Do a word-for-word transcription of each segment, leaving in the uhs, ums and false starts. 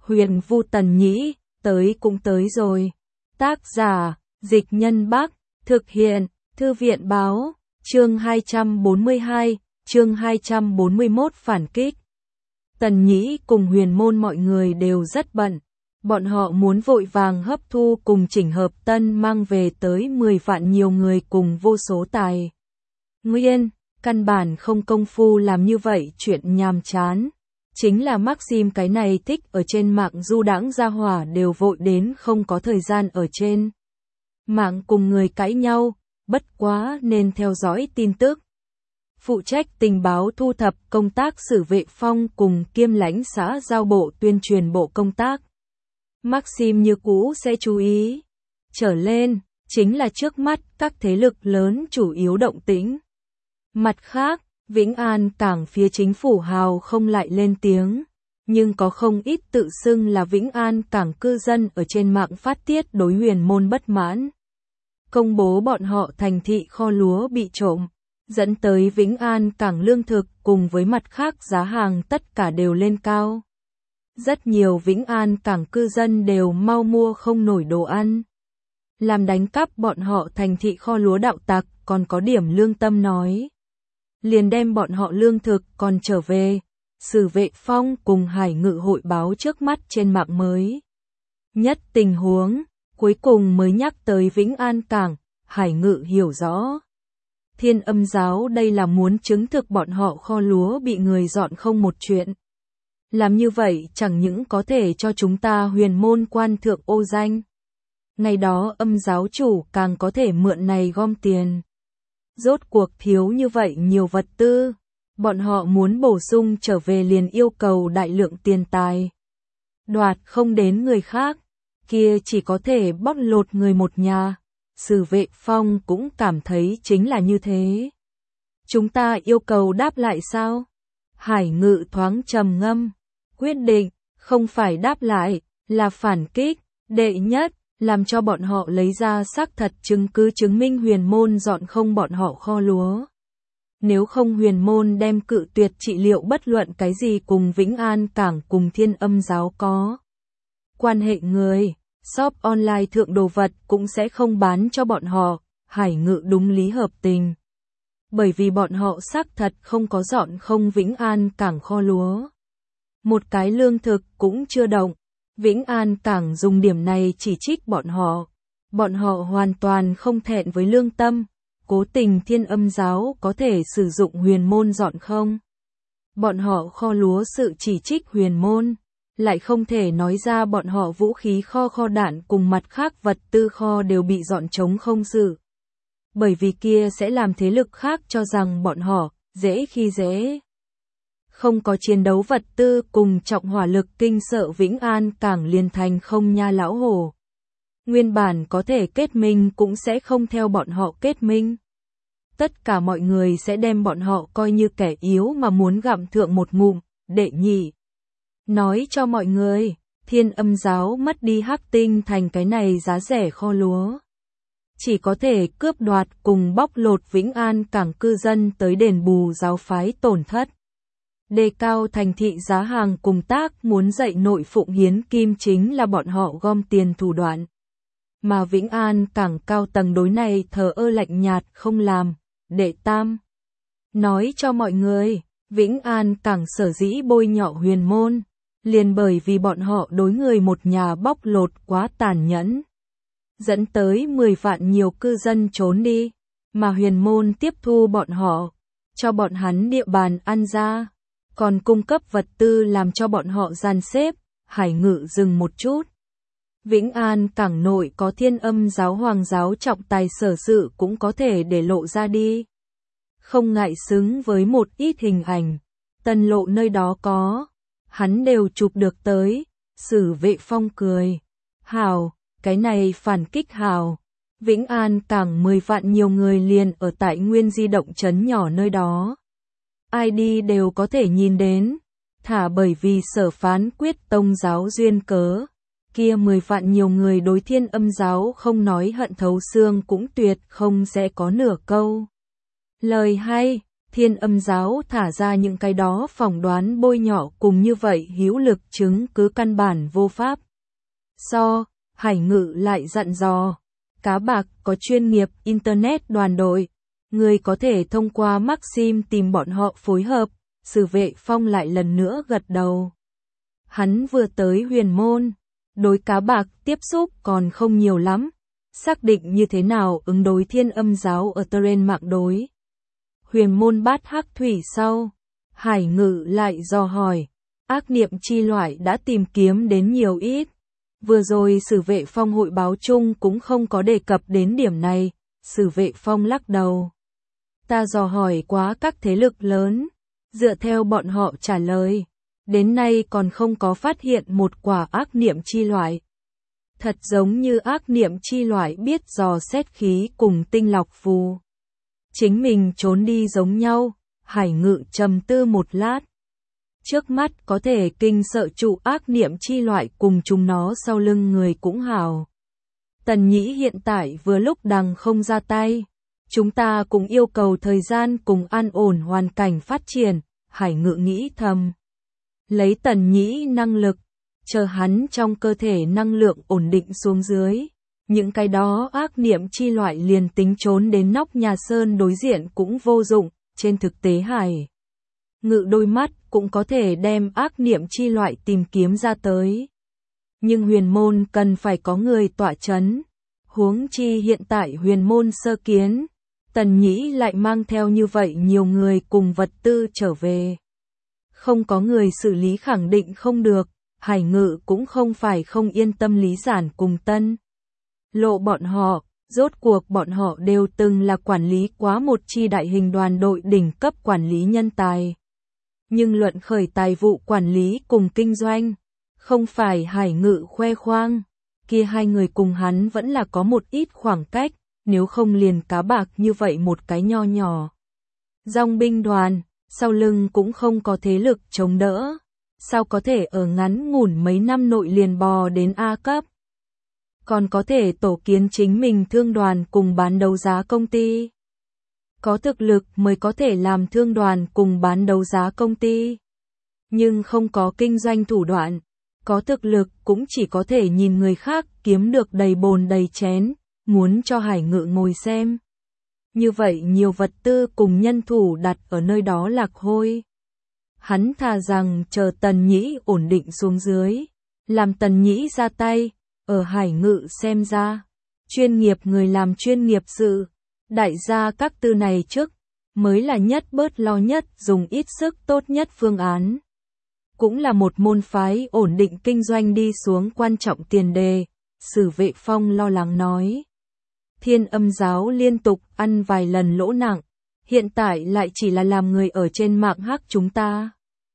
Huyền Vu Tần Nhĩ, tới cũng tới rồi. Tác giả, Dịch Nhân Bắc, thực hiện, Thư viện Báo, chương hai trăm bốn mươi hai, chương hai trăm bốn mươi mốt phản kích. Tần Nhĩ cùng Huyền Môn mọi người đều rất bận. Bọn họ muốn vội vàng hấp thu cùng chỉnh hợp tân mang về tới mười vạn nhiều người cùng vô số tài nguyên, căn bản không công phu làm như vậy chuyện nhàm chán. Chính là Maxim cái này thích ở trên mạng du đãng gia hỏa đều vội đến không có thời gian ở trên mạng cùng người cãi nhau, bất quá nên theo dõi tin tức. Phụ trách tình báo thu thập công tác Sử Vệ Phong cùng kiêm lãnh xã giao bộ tuyên truyền bộ công tác. Maxim như cũ sẽ chú ý trở lên, chính là trước mắt các thế lực lớn chủ yếu động tĩnh. Mặt khác, Vĩnh An cảng phía chính phủ hào không lại lên tiếng, nhưng có không ít tự xưng là Vĩnh An cảng cư dân ở trên mạng phát tiết đối Huyền Môn bất mãn. Công bố bọn họ thành thị kho lúa bị trộm, dẫn tới Vĩnh An cảng lương thực cùng với mặt khác giá hàng tất cả đều lên cao. Rất nhiều Vĩnh An cảng cư dân đều mau mua không nổi đồ ăn. Làm đánh cắp bọn họ thành thị kho lúa đạo tặc còn có điểm lương tâm nói. Liền đem bọn họ lương thực còn trở về. Sử Vệ Phong cùng Hải Ngự hội báo trước mắt trên mạng mới nhất tình huống, cuối cùng mới nhắc tới Vĩnh An cảng. Hải Ngự hiểu rõ. Thiên Âm giáo đây là muốn chứng thực bọn họ kho lúa bị người dọn không một chuyện. Làm như vậy chẳng những có thể cho chúng ta Huyền Môn quan thượng ô danh. Ngày đó Âm giáo chủ càng có thể mượn này gom tiền. Rốt cuộc thiếu như vậy nhiều vật tư, bọn họ muốn bổ sung trở về liền yêu cầu đại lượng tiền tài. Đoạt không đến người khác, kia chỉ có thể bóc lột người một nhà. Sử Vệ Phong cũng cảm thấy chính là như thế. Chúng ta yêu cầu đáp lại sao? Hải Ngự thoáng trầm ngâm, quyết định, không phải đáp lại, là phản kích. Đệ nhất, làm cho bọn họ lấy ra xác thật chứng cứ chứng minh Huyền Môn dọn không bọn họ kho lúa. Nếu không Huyền Môn đem cự tuyệt trị liệu bất luận cái gì cùng Vĩnh An cảng cùng Thiên Âm giáo có quan hệ người, shop online thượng đồ vật cũng sẽ không bán cho bọn họ. Hải Ngự đúng lý hợp tình. Bởi vì bọn họ xác thật không có dọn không Vĩnh An cảng kho lúa. Một cái lương thực cũng chưa động. Vĩnh An cảng dùng điểm này chỉ trích bọn họ. Bọn họ hoàn toàn không thẹn với lương tâm. Cố tình Thiên Âm giáo có thể sử dụng Huyền Môn dọn không. Bọn họ kho lúa sự chỉ trích Huyền Môn. Lại không thể nói ra bọn họ vũ khí kho kho đạn cùng mặt khác vật tư kho đều bị dọn trống không sự. Bởi vì kia sẽ làm thế lực khác cho rằng bọn họ dễ khi dễ. Không có chiến đấu vật tư cùng trọng hỏa lực kinh sợ Vĩnh An cảng liền thành không nha lão hổ. Nguyên bản có thể kết minh cũng sẽ không theo bọn họ kết minh. Tất cả mọi người sẽ đem bọn họ coi như kẻ yếu mà muốn gặm thượng một ngụm. Đệ nhị, nói cho mọi người, Thiên Âm giáo mất đi Hắc Tinh thành cái này giá rẻ kho lúa. Chỉ có thể cướp đoạt cùng bóc lột Vĩnh An cảng cư dân tới đền bù giáo phái tổn thất. Đề cao thành thị giá hàng cùng tác muốn dạy nội phụng hiến kim chính là bọn họ gom tiền thủ đoạn. Mà Vĩnh An cảng cao tầng đối này thờ ơ lạnh nhạt không làm. Đệ tam, nói cho mọi người, Vĩnh An cảng sở dĩ bôi nhọ Huyền Môn, liền bởi vì bọn họ đối người một nhà bóc lột quá tàn nhẫn. Dẫn tới mười vạn nhiều cư dân trốn đi, mà Huyền Môn tiếp thu bọn họ, cho bọn hắn địa bàn ăn ra, còn cung cấp vật tư làm cho bọn họ gian xếp. Hải Ngự dừng một chút. Vĩnh An cảng nội có Thiên Âm giáo hoàng giáo trọng tài sở sự cũng có thể để lộ ra đi. Không ngại xứng với một ít hình ảnh, Tân Lộ nơi đó có, hắn đều chụp được tới. Sử Vệ Phong cười, hào, cái này phản kích hào. Vĩnh An cảng mười vạn nhiều người liền ở tại nguyên di động trấn nhỏ nơi đó. Ai đi đều có thể nhìn đến, thả bởi vì sở phán quyết tông giáo duyên cớ. Kia mười vạn nhiều người đối Thiên Âm giáo không nói hận thấu xương cũng tuyệt không sẽ có nửa câu lời hay. Thiên Âm giáo thả ra những cái đó phỏng đoán bôi nhọ cùng như vậy hữu lực chứng cứ căn bản vô pháp. So, Hải Ngự lại dặn dò, cá bạc có chuyên nghiệp Internet đoàn đội, người có thể thông qua Maxim tìm bọn họ phối hợp. Sử Vệ Phong lại lần nữa gật đầu. Hắn vừa tới Huyền Môn, đối cá bạc tiếp xúc còn không nhiều lắm, xác định như thế nào ứng đối Thiên Âm giáo ở terrain mạng đối. Huyền Môn bát hắc thủy sau, Hải Ngự lại dò hỏi, ác niệm chi loại đã tìm kiếm đến nhiều ít. Vừa rồi Sử Vệ Phong hội báo chung cũng không có đề cập đến điểm này, Sử Vệ Phong lắc đầu. Ta dò hỏi quá các thế lực lớn, dựa theo bọn họ trả lời, đến nay còn không có phát hiện một quả ác niệm chi loại. Thật giống như ác niệm chi loại biết dò xét khí cùng tinh lọc phù. Chính mình trốn đi giống nhau, Hải Ngự trầm tư một lát. Trước mắt có thể kinh sợ trụ ác niệm chi loại cùng chúng nó sau lưng người cũng hảo. Tần Nhĩ hiện tại vừa lúc đằng không ra tay. Chúng ta cũng yêu cầu thời gian cùng an ổn hoàn cảnh phát triển, Hải Ngự nghĩ thầm. Lấy Tần Nhĩ năng lực, chờ hắn trong cơ thể năng lượng ổn định xuống dưới. Những cái đó ác niệm chi loại liền tính trốn đến nóc nhà sơn đối diện cũng vô dụng, trên thực tế Hải Ngự đôi mắt cũng có thể đem ác niệm chi loại tìm kiếm ra tới. Nhưng Huyền Môn cần phải có người tọa chấn. Huống chi hiện tại Huyền Môn sơ kiến, Tần Nhĩ lại mang theo như vậy nhiều người cùng vật tư trở về. Không có người xử lý khẳng định không được, Hải Ngự cũng không phải không yên tâm Lý Giản cùng Tân Lộ bọn họ, rốt cuộc bọn họ đều từng là quản lý quá một chi đại hình đoàn đội đỉnh cấp quản lý nhân tài. Nhưng luận khởi tài vụ quản lý cùng kinh doanh, không phải Hải Ngự khoe khoang, kia hai người cùng hắn vẫn là có một ít khoảng cách, nếu không liền cá bạc như vậy một cái nho nhỏ. Dòng binh đoàn, sau lưng cũng không có thế lực chống đỡ, sao có thể ở ngắn ngủn mấy năm nội liền bò đến A cấp. Còn có thể tổ kiến chính mình thương đoàn cùng bán đấu giá công ty. Có thực lực mới có thể làm thương đoàn cùng bán đấu giá công ty. Nhưng không có kinh doanh thủ đoạn, có thực lực cũng chỉ có thể nhìn người khác kiếm được đầy bồn đầy chén, muốn cho Hải Ngự ngồi xem. Như vậy nhiều vật tư cùng nhân thủ đặt ở nơi đó lạc hôi. Hắn thà rằng chờ Tần Nhĩ ổn định xuống dưới, làm Tần Nhĩ ra tay, ở Hải Ngự xem ra, chuyên nghiệp người làm chuyên nghiệp sự, đại gia các tư này trước, mới là nhất bớt lo nhất dùng ít sức tốt nhất phương án. Cũng là một môn phái ổn định kinh doanh đi xuống quan trọng tiền đề, Sử Vệ Phong lo lắng nói. Thiên Âm giáo liên tục ăn vài lần lỗ nặng, hiện tại lại chỉ là làm người ở trên mạng hắc chúng ta.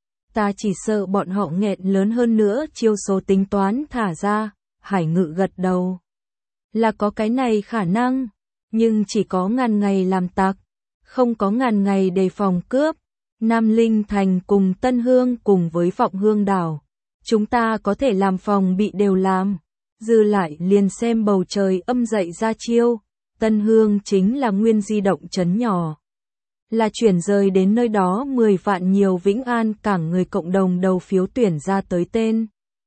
Ta chỉ sợ bọn họ nghẹn lớn hơn nữa chiêu số tính toán thả ra, Hải Ngự gật đầu. Là có cái này khả năng, nhưng chỉ có ngàn ngày làm tặc, không có ngàn ngày đề phòng cướp. Nam Linh Thành cùng Tân Hương cùng với Vọng Hương đảo, chúng ta có thể làm phòng bị đều làm, dư lại liền xem bầu trời âm dậy ra chiêu. Tân Hương chính là nguyên di động trấn nhỏ, là chuyển rời đến nơi đó mười vạn nhiều Vĩnh An cảng người cộng đồng đầu phiếu tuyển ra tới tên.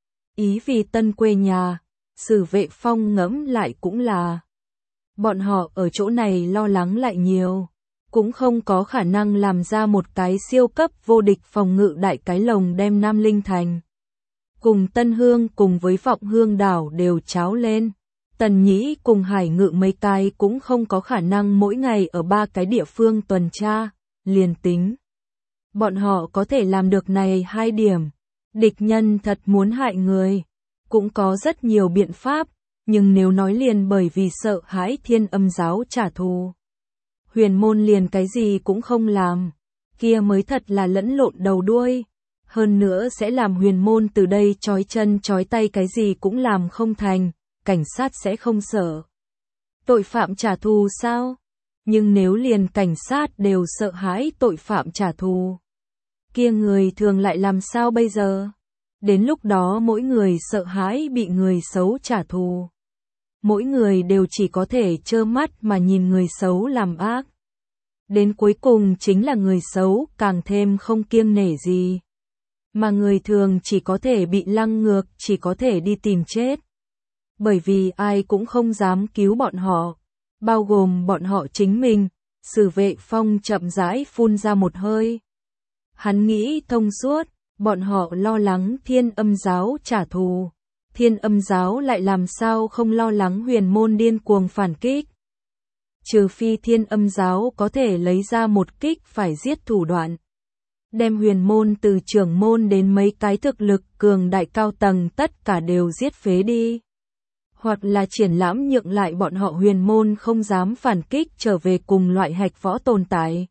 Ý vì tân quê nhà, Sử Vệ Phong ngẫm lại cũng là, bọn họ ở chỗ này lo lắng lại nhiều, cũng không có khả năng làm ra một cái siêu cấp vô địch phòng ngự đại cái lồng đem Nam Linh Thành cùng Tân Hương cùng với Vọng Hương đảo đều cháo lên. Tần Nhĩ cùng Hải Ngự mấy cái cũng không có khả năng mỗi ngày ở ba cái địa phương tuần tra, liền tính. Bọn họ có thể làm được này hai điểm. Địch nhân thật muốn hại người, cũng có rất nhiều biện pháp, nhưng nếu nói liền bởi vì sợ hãi Thiên Âm giáo trả thù. Huyền Môn liền cái gì cũng không làm, kia mới thật là lẫn lộn đầu đuôi. Hơn nữa sẽ làm Huyền Môn từ đây trói chân trói tay cái gì cũng làm không thành. Cảnh sát sẽ không sợ tội phạm trả thù sao? Nhưng nếu liền cảnh sát đều sợ hãi tội phạm trả thù, kia người thường lại làm sao bây giờ? Đến lúc đó mỗi người sợ hãi bị người xấu trả thù. Mỗi người đều chỉ có thể trơ mắt mà nhìn người xấu làm ác. Đến cuối cùng chính là người xấu càng thêm không kiêng nể gì. Mà người thường chỉ có thể bị lăng ngược, chỉ có thể đi tìm chết. Bởi vì ai cũng không dám cứu bọn họ, bao gồm bọn họ chính mình. Sử Vệ Phong chậm rãi phun ra một hơi. Hắn nghĩ thông suốt, bọn họ lo lắng Thiên Âm giáo trả thù. Thiên Âm giáo lại làm sao không lo lắng huyền môn điên cuồng phản kích. Trừ phi Thiên Âm giáo có thể lấy ra một kích phải giết thủ đoạn. Đem huyền môn từ trưởng môn đến mấy cái thực lực cường đại cao tầng tất cả đều giết phế đi. Hoặc là triển lãm nhượng lại bọn họ huyền môn không dám phản kích trở về cùng loại hạch võ tồn tại.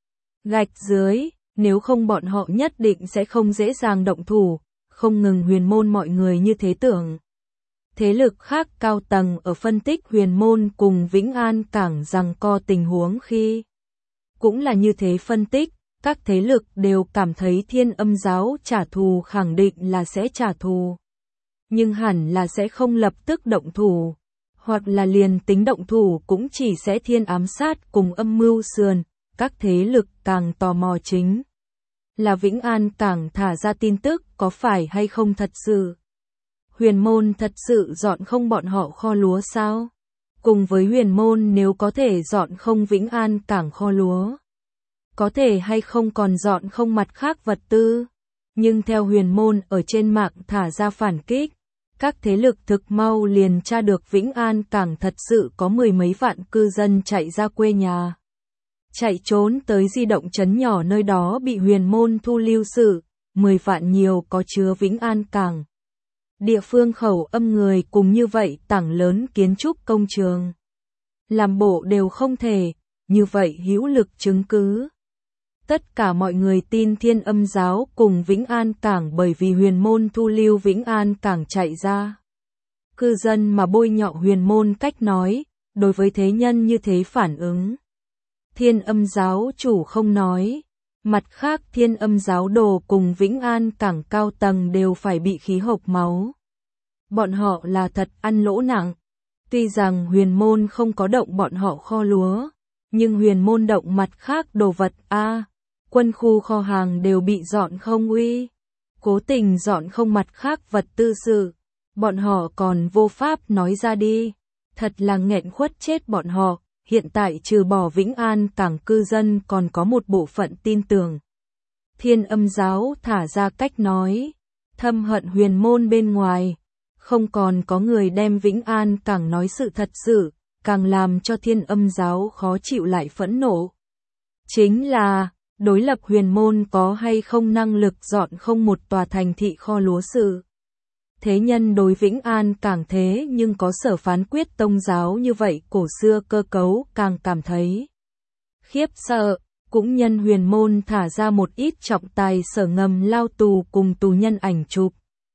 Gạch dưới, nếu không bọn họ nhất định sẽ không dễ dàng động thủ, không ngừng huyền môn mọi người như thế tưởng. Thế lực khác cao tầng ở phân tích huyền môn cùng Vĩnh An Cảng giằng co tình huống khi. Cũng là như thế phân tích, các thế lực đều cảm thấy Thiên Âm giáo trả thù khẳng định là sẽ trả thù. Nhưng hẳn là sẽ không lập tức động thủ, hoặc là liền tính động thủ cũng chỉ sẽ thiên ám sát cùng âm mưu sườn, các thế lực càng tò mò chính. Là Vĩnh An Cảng thả ra tin tức có phải hay không thật sự. Huyền môn thật sự dọn không bọn họ kho lúa sao? Cùng với huyền môn nếu có thể dọn không Vĩnh An Cảng kho lúa. Có thể hay không còn dọn không mặt khác vật tư. Nhưng theo huyền môn ở trên mạng thả ra phản kích. Các thế lực thực mau liền tra được Vĩnh An Cảng thật sự có mười mấy vạn cư dân chạy ra quê nhà. Chạy trốn tới di động trấn nhỏ nơi đó bị huyền môn thu lưu sự, mười vạn nhiều có chứa Vĩnh An Cảng. Địa phương khẩu âm người cùng như vậy tảng lớn kiến trúc công trường. Làm bộ đều không thể, như vậy hữu lực chứng cứ. Tất cả mọi người tin Thiên Âm giáo cùng Vĩnh An Cảng bởi vì huyền môn thu lưu Vĩnh An Cảng chạy ra. Cư dân mà bôi nhọ huyền môn cách nói, đối với thế nhân như thế phản ứng. Thiên Âm giáo chủ không nói, mặt khác Thiên Âm giáo đồ cùng Vĩnh An Cảng cao tầng đều phải bị khí hộc máu. Bọn họ là thật ăn lỗ nặng, tuy rằng huyền môn không có động bọn họ kho lúa, nhưng huyền môn động mặt khác đồ vật a. Quân khu kho hàng đều bị dọn không uy, cố tình dọn không mặt khác vật tư sự, bọn họ còn vô pháp nói ra đi, thật là nghẹn khuất chết bọn họ, hiện tại trừ bỏ Vĩnh An Cảng cư dân còn có một bộ phận tin tưởng. Thiên Âm giáo thả ra cách nói, thâm hận huyền môn bên ngoài, không còn có người đem Vĩnh An Cảng nói sự thật sự, càng làm cho Thiên Âm giáo khó chịu lại phẫn nộ. Chính là đối lập huyền môn có hay không năng lực dọn không một tòa thành thị kho lúa sự. Thế nhân đối Vĩnh An Cảng thế nhưng có sở phán quyết tông giáo như vậy cổ xưa cơ cấu càng cảm thấy khiếp sợ, cũng nhân huyền môn thả ra một ít trọng tài sở ngầm lao tù cùng tù nhân ảnh chụp.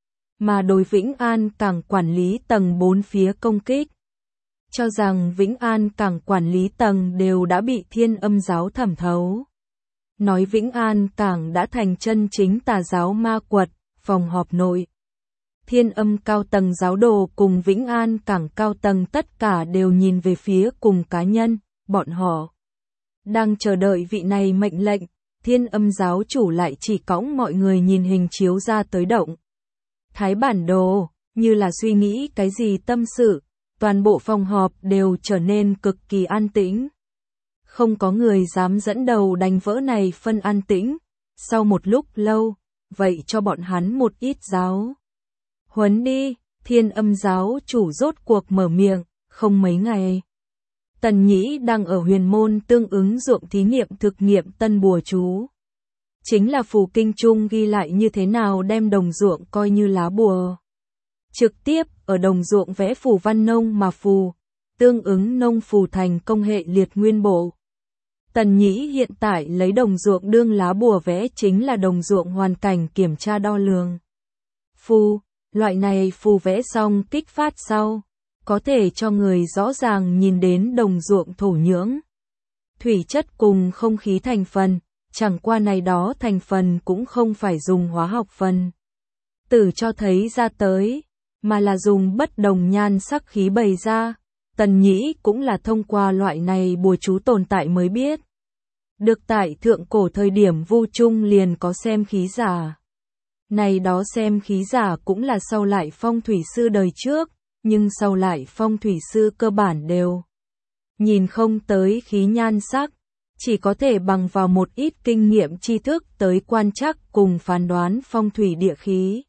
Mà đối Vĩnh An Cảng quản lý tầng bốn phía công kích. Cho rằng Vĩnh An Cảng quản lý tầng đều đã bị Thiên Âm giáo thẩm thấu. Nói Vĩnh An Cảng đã thành chân chính tà giáo ma quật, phòng họp nội. Thiên Âm cao tầng giáo đồ cùng Vĩnh An Cảng cao tầng tất cả đều nhìn về phía cùng cá nhân, bọn họ đang chờ đợi vị này mệnh lệnh, Thiên Âm giáo chủ lại chỉ cõng mọi người nhìn hình chiếu ra tới động. Thái bản đồ, như là suy nghĩ cái gì tâm sự, toàn bộ phòng họp đều trở nên cực kỳ an tĩnh. Không có người dám dẫn đầu đánh vỡ này phân an tĩnh. Sau một lúc lâu, vậy cho bọn hắn một ít giáo huấn đi. Thiên Âm giáo chủ rốt cuộc mở miệng, không mấy ngày. Tần Nhĩ đang ở huyền môn tương ứng ruộng thí nghiệm thực nghiệm tân bùa chú. Chính là phù kinh trung ghi lại như thế nào đem đồng ruộng coi như lá bùa. Trực tiếp ở đồng ruộng vẽ phù văn nông mà phù, tương ứng nông phù thành công hệ liệt nguyên bộ. Tần Nhĩ hiện tại lấy đồng ruộng đương lá bùa vẽ chính là đồng ruộng hoàn cảnh kiểm tra đo lường. Phù, loại này phù vẽ xong kích phát sau, có thể cho người rõ ràng nhìn đến đồng ruộng thổ nhưỡng. Thủy chất cùng không khí thành phần, chẳng qua này đó thành phần cũng không phải dùng hóa học phần tử cho thấy ra tới, mà là dùng bất đồng nhan sắc khí bày ra. Tần Nhĩ cũng là thông qua loại này bùa chú tồn tại mới biết. Được tại thượng cổ thời điểm Vu Trung liền có xem khí giả. Này đó xem khí giả cũng là sau lại phong thủy sư đời trước, nhưng sau lại phong thủy sư cơ bản đều nhìn không tới khí nhan sắc, chỉ có thể bằng vào một ít kinh nghiệm tri thức tới quan trắc cùng phán đoán phong thủy địa khí.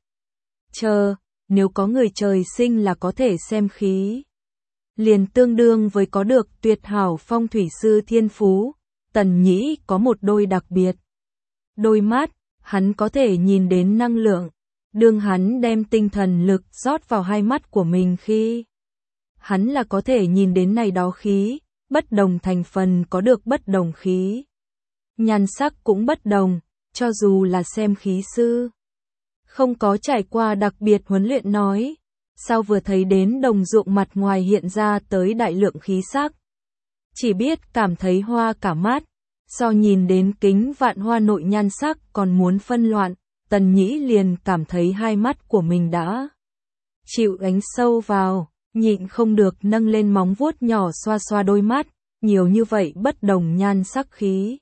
Chờ, nếu có người trời sinh là có thể xem khí, liền tương đương với có được tuyệt hảo phong thủy sư thiên phú. Tần Nhĩ có một đôi đặc biệt đôi mắt, hắn có thể nhìn đến năng lượng. Đương hắn đem tinh thần lực rót vào hai mắt của mình khi hắn là có thể nhìn đến này đó khí, bất đồng thành phần có được bất đồng khí. Nhan sắc cũng bất đồng, cho dù là xem khí sư. Không có trải qua đặc biệt huấn luyện nói, sao vừa thấy đến đồng ruộng mặt ngoài hiện ra tới đại lượng khí sắc. Chỉ biết cảm thấy hoa cả mắt, so nhìn đến kính vạn hoa nội nhan sắc còn muốn phân loạn. Tần Nhĩ liền cảm thấy hai mắt của mình đã chịu ánh sâu vào, nhịn không được nâng lên móng vuốt nhỏ xoa xoa đôi mắt, nhiều như vậy bất đồng nhan sắc khí.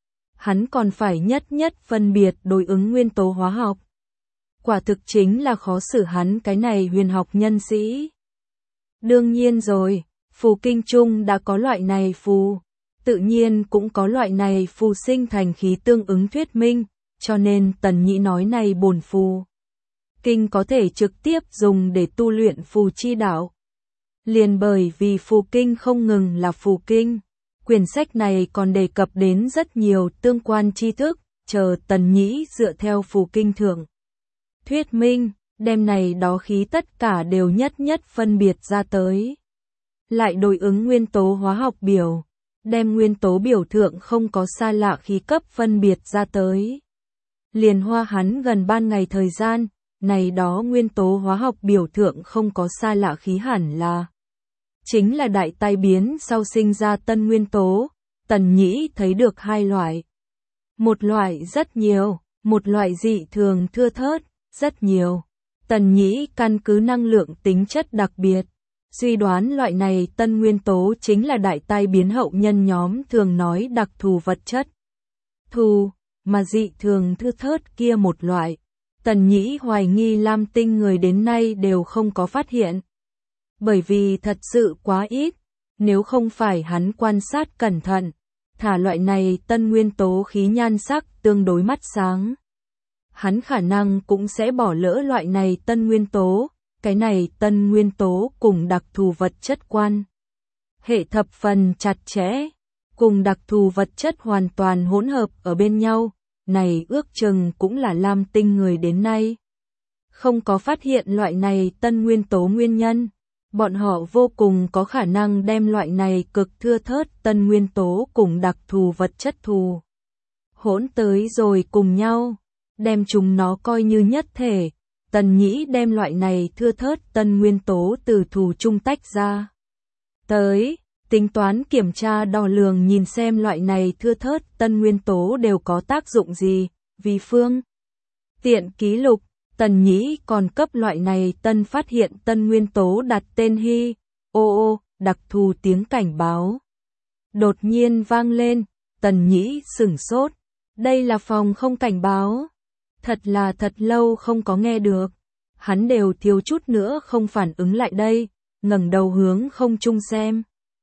Hắn còn phải nhất nhất phân biệt đối ứng nguyên tố hóa học. Quả thực chính là khó xử hắn cái này huyền học nhân sĩ. Đương nhiên rồi, phù kinh trung đã có loại này phù, tự nhiên cũng có loại này phù sinh thành khí tương ứng thuyết minh. Cho nên Tần Nhĩ nói này bổn phù kinh có thể trực tiếp dùng để tu luyện phù chi đạo. Liền bởi vì phù kinh không ngừng là phù kinh, quyển sách này còn đề cập đến rất nhiều tương quan tri thức, chờ Tần Nhĩ dựa theo phù kinh thượng thuyết minh, đem này đó khí tất cả đều nhất nhất phân biệt ra tới. Lại đối ứng nguyên tố hóa học biểu, đem nguyên tố biểu thượng không có xa lạ khí cấp phân biệt ra tới. Liền hoa hắn gần ban ngày thời gian, này đó nguyên tố hóa học biểu thượng không có xa lạ khí hẳn là chính là đại tai biến sau sinh ra tân nguyên tố. Tần Nhĩ thấy được hai loại. Một loại rất nhiều, một loại dị thường thưa thớt, rất nhiều. Tần Nhĩ căn cứ năng lượng tính chất đặc biệt, suy đoán loại này tân nguyên tố chính là đại tai biến hậu nhân nhóm thường nói đặc thù vật chất. Thù, mà dị thường thưa thớt kia một loại. Tần Nhĩ hoài nghi Lam Tinh người đến nay đều không có phát hiện. Bởi vì thật sự quá ít, nếu không phải hắn quan sát cẩn thận, thả loại này tân nguyên tố khí nhan sắc tương đối mắt sáng. Hắn khả năng cũng sẽ bỏ lỡ loại này tân nguyên tố, cái này tân nguyên tố cùng đặc thù vật chất quan. Hệ thập phần chặt chẽ, cùng đặc thù vật chất hoàn toàn hỗn hợp ở bên nhau, này ước chừng cũng là Lam Tinh người đến nay không có phát hiện loại này tân nguyên tố nguyên nhân. Bọn họ vô cùng có khả năng đem loại này cực thưa thớt tân nguyên tố cùng đặc thù vật chất thù hỗn tới rồi cùng nhau, đem chúng nó coi như nhất thể. Tần Nhĩ đem loại này thưa thớt tân nguyên tố từ thù chung tách ra tới, tính toán kiểm tra đo lường nhìn xem loại này thưa thớt tân nguyên tố đều có tác dụng gì. Vì phương tiện ký lục, Tần Nhĩ còn cấp loại này tân phát hiện tân nguyên tố đặt tên Hi, ô ô, đặc thù tiếng cảnh báo. Đột nhiên vang lên, Tần Nhĩ sửng sốt, đây là phòng không cảnh báo. Thật là thật lâu không có nghe được, hắn đều thiếu chút nữa không phản ứng lại đây, ngẩng đầu hướng không trung xem.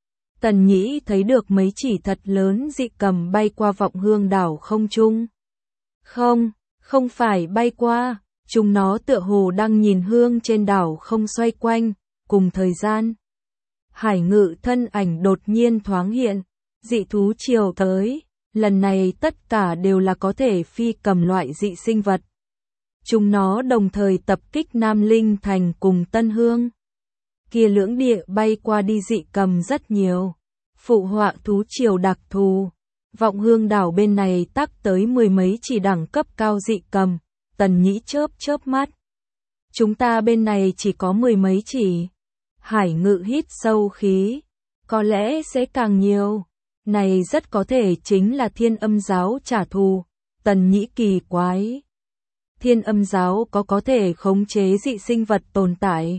Tần Nhĩ thấy được mấy chỉ thật lớn dị cầm bay qua Vọng Hương đảo không trung. Không, không phải bay qua. Chúng nó tựa hồ đang nhìn hương trên đảo không xoay quanh, cùng thời gian. Hải Ngự thân ảnh đột nhiên thoáng hiện, dị thú chiều tới, lần này tất cả đều là có thể phi cầm loại dị sinh vật. Chúng nó đồng thời tập kích Nam Linh Thành cùng Tân Hương. Kia lưỡng địa bay qua đi dị cầm rất nhiều, phụ họa thú chiều đặc thù. Vọng Hương đảo bên này tắc tới mười mấy chỉ đẳng cấp cao dị cầm. Tần Nhĩ chớp chớp mắt. Chúng ta bên này chỉ có mười mấy chỉ. Hải Ngự hít sâu khí. Có lẽ sẽ càng nhiều. Này rất có thể chính là Thiên Âm giáo trả thù. Tần Nhĩ kỳ quái. Thiên Âm giáo có có thể khống chế dị sinh vật tồn tại.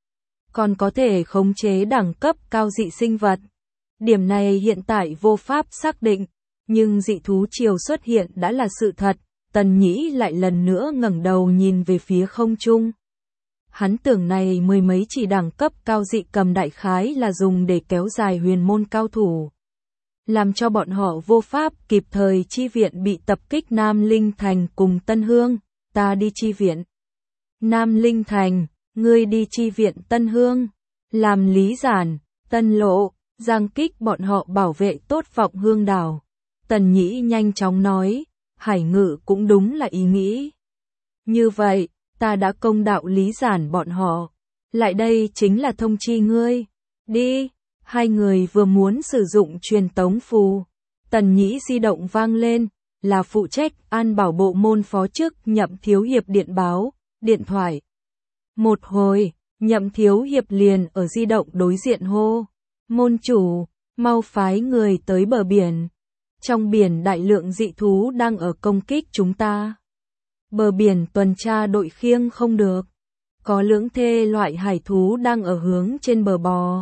Còn có thể khống chế đẳng cấp cao dị sinh vật. Điểm này hiện tại vô pháp xác định. Nhưng dị thú triều xuất hiện đã là sự thật, Tần Nhĩ lại lần nữa ngẩng đầu nhìn về phía không trung. Hắn tưởng này mười mấy chỉ đẳng cấp cao dị cầm đại khái là dùng để kéo dài huyền môn cao thủ, làm cho bọn họ vô pháp kịp thời chi viện bị tập kích Nam Linh Thành cùng Tân Hương, ta đi chi viện. Nam Linh Thành, ngươi đi chi viện Tân Hương, làm Lý Giản, Tân Lộ, Giang Kích bọn họ bảo vệ tốt Vọng Hương đảo. Tần Nhĩ nhanh chóng nói, Hải Ngự cũng đúng là ý nghĩ. Như vậy, ta đã công đạo Lý Giản bọn họ. Lại đây chính là thông chi ngươi. Đi, hai người vừa muốn sử dụng truyền tống phù. Tần Nhĩ di động vang lên, là phụ trách an bảo bộ môn phó chức Nhậm Thiếu Hiệp điện báo, điện thoại. Một hồi, Nhậm Thiếu Hiệp liền ở di động đối diện hô. Môn chủ, mau phái người tới bờ biển. Trong biển đại lượng dị thú đang ở công kích chúng ta. Bờ biển tuần tra đội khiêng không được. Có lưỡng thê loại hải thú đang ở hướng trên bờ bò.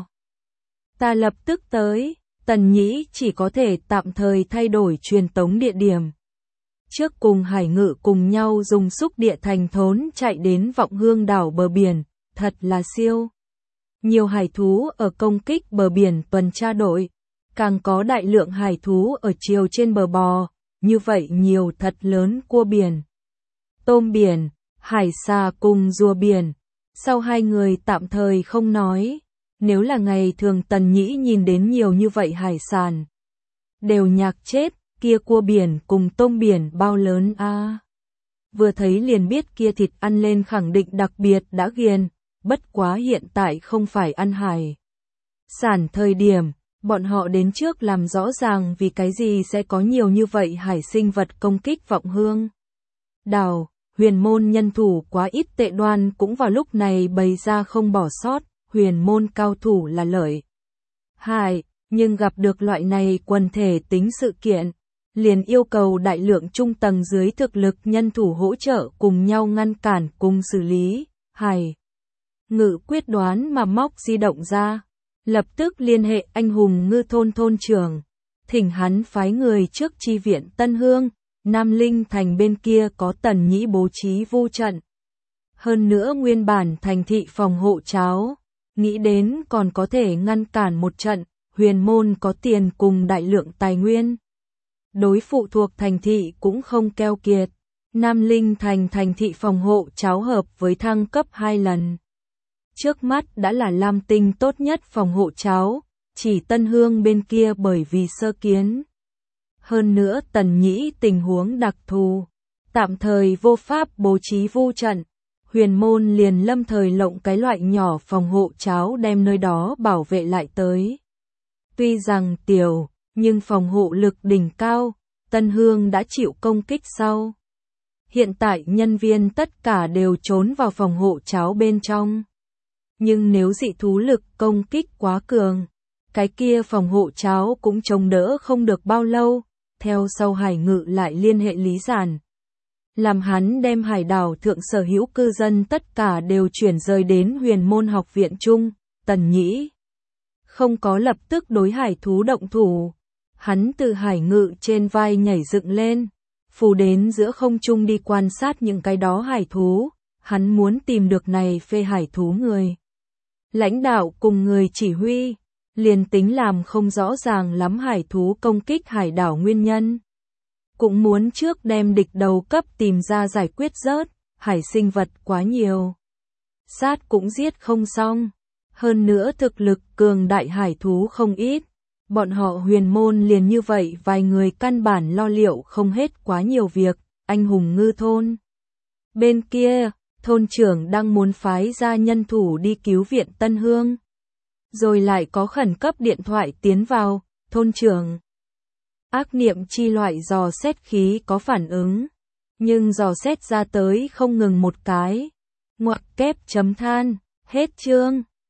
Ta lập tức tới, Tần Nhĩ chỉ có thể tạm thời thay đổi truyền tống địa điểm. Trước cùng Hải Ngự cùng nhau dùng xúc địa thành thốn chạy đến Vọng Hương đảo bờ biển, thật là siêu. Nhiều hải thú ở công kích bờ biển tuần tra đội, càng có đại lượng hải thú ở chiều trên bờ bò, như vậy nhiều thật lớn cua biển, tôm biển, hải xà cùng rùa biển. Sau hai người tạm thời không nói, nếu là ngày thường Tần Nhĩ nhìn đến nhiều như vậy hải sản, đều nhạc chết, kia cua biển cùng tôm biển bao lớn a. À. Vừa thấy liền biết kia thịt ăn lên khẳng định đặc biệt đã ghiền, bất quá hiện tại không phải ăn hải sản thời điểm, bọn họ đến trước làm rõ ràng vì cái gì sẽ có nhiều như vậy hải sinh vật công kích Vọng Hương đảo. Huyền môn nhân thủ quá ít, Tệ Đoan cũng vào lúc này bày ra không bỏ sót, huyền môn cao thủ là lợi hại, nhưng gặp được loại này quần thể tính sự kiện, liền yêu cầu đại lượng trung tầng dưới thực lực nhân thủ hỗ trợ cùng nhau ngăn cản cùng xử lý. Hải Ngự quyết đoán mà móc di động ra, lập tức liên hệ anh hùng Ngư thôn thôn trưởng, thỉnh hắn phái người trước chi viện Tân Hương. Nam Linh Thành bên kia có Tần Nhĩ bố trí vu trận. Hơn nữa nguyên bản thành thị phòng hộ cháo, nghĩ đến còn có thể ngăn cản một trận, huyền môn có tiền cùng đại lượng tài nguyên. Đối phụ thuộc thành thị cũng không keo kiệt. Nam Linh Thành thành thị phòng hộ cháo hợp với thăng cấp hai lần. Trước mắt đã là Lam Tinh tốt nhất phòng hộ cháo, chỉ Tân Hương bên kia bởi vì sơ kiến. Hơn nữa Tần Nhĩ tình huống đặc thù, tạm thời vô pháp bố trí vu trận, huyền môn liền lâm thời lộng cái loại nhỏ phòng hộ cháo đem nơi đó bảo vệ lại tới. Tuy rằng tiểu, nhưng phòng hộ lực đỉnh cao, Tân Hương đã chịu công kích sau. Hiện tại nhân viên tất cả đều trốn vào phòng hộ cháo bên trong. Nhưng nếu dị thú lực công kích quá cường, cái kia phòng hộ cháo cũng chống đỡ không được bao lâu. Theo sau Hải Ngự lại liên hệ Lý Giản, làm hắn đem hải đảo thượng sở hữu cư dân tất cả đều chuyển rời đến huyền môn học viện chung. Tần Nhĩ không có lập tức đối hải thú động thủ, hắn từ Hải Ngự trên vai nhảy dựng lên, phù đến giữa không trung đi quan sát những cái đó hải thú, hắn muốn tìm được này phê hải thú người lãnh đạo cùng người chỉ huy. Liền tính làm không rõ ràng lắm hải thú công kích hải đảo nguyên nhân, cũng muốn trước đem địch đầu cấp tìm ra giải quyết rớt, hải sinh vật quá nhiều, sát cũng giết không xong, hơn nữa thực lực cường đại hải thú không ít, bọn họ huyền môn liền như vậy vài người căn bản lo liệu không hết quá nhiều việc. Anh hùng Ngư thôn bên kia, thôn trưởng đang muốn phái ra nhân thủ đi cứu viện Tân Hương. Rồi lại có khẩn cấp điện thoại tiến vào, thôn trưởng. Ác niệm chi loại dò xét khí có phản ứng, nhưng dò xét ra tới không ngừng một cái. Ngoặc kép chấm than, hết chương.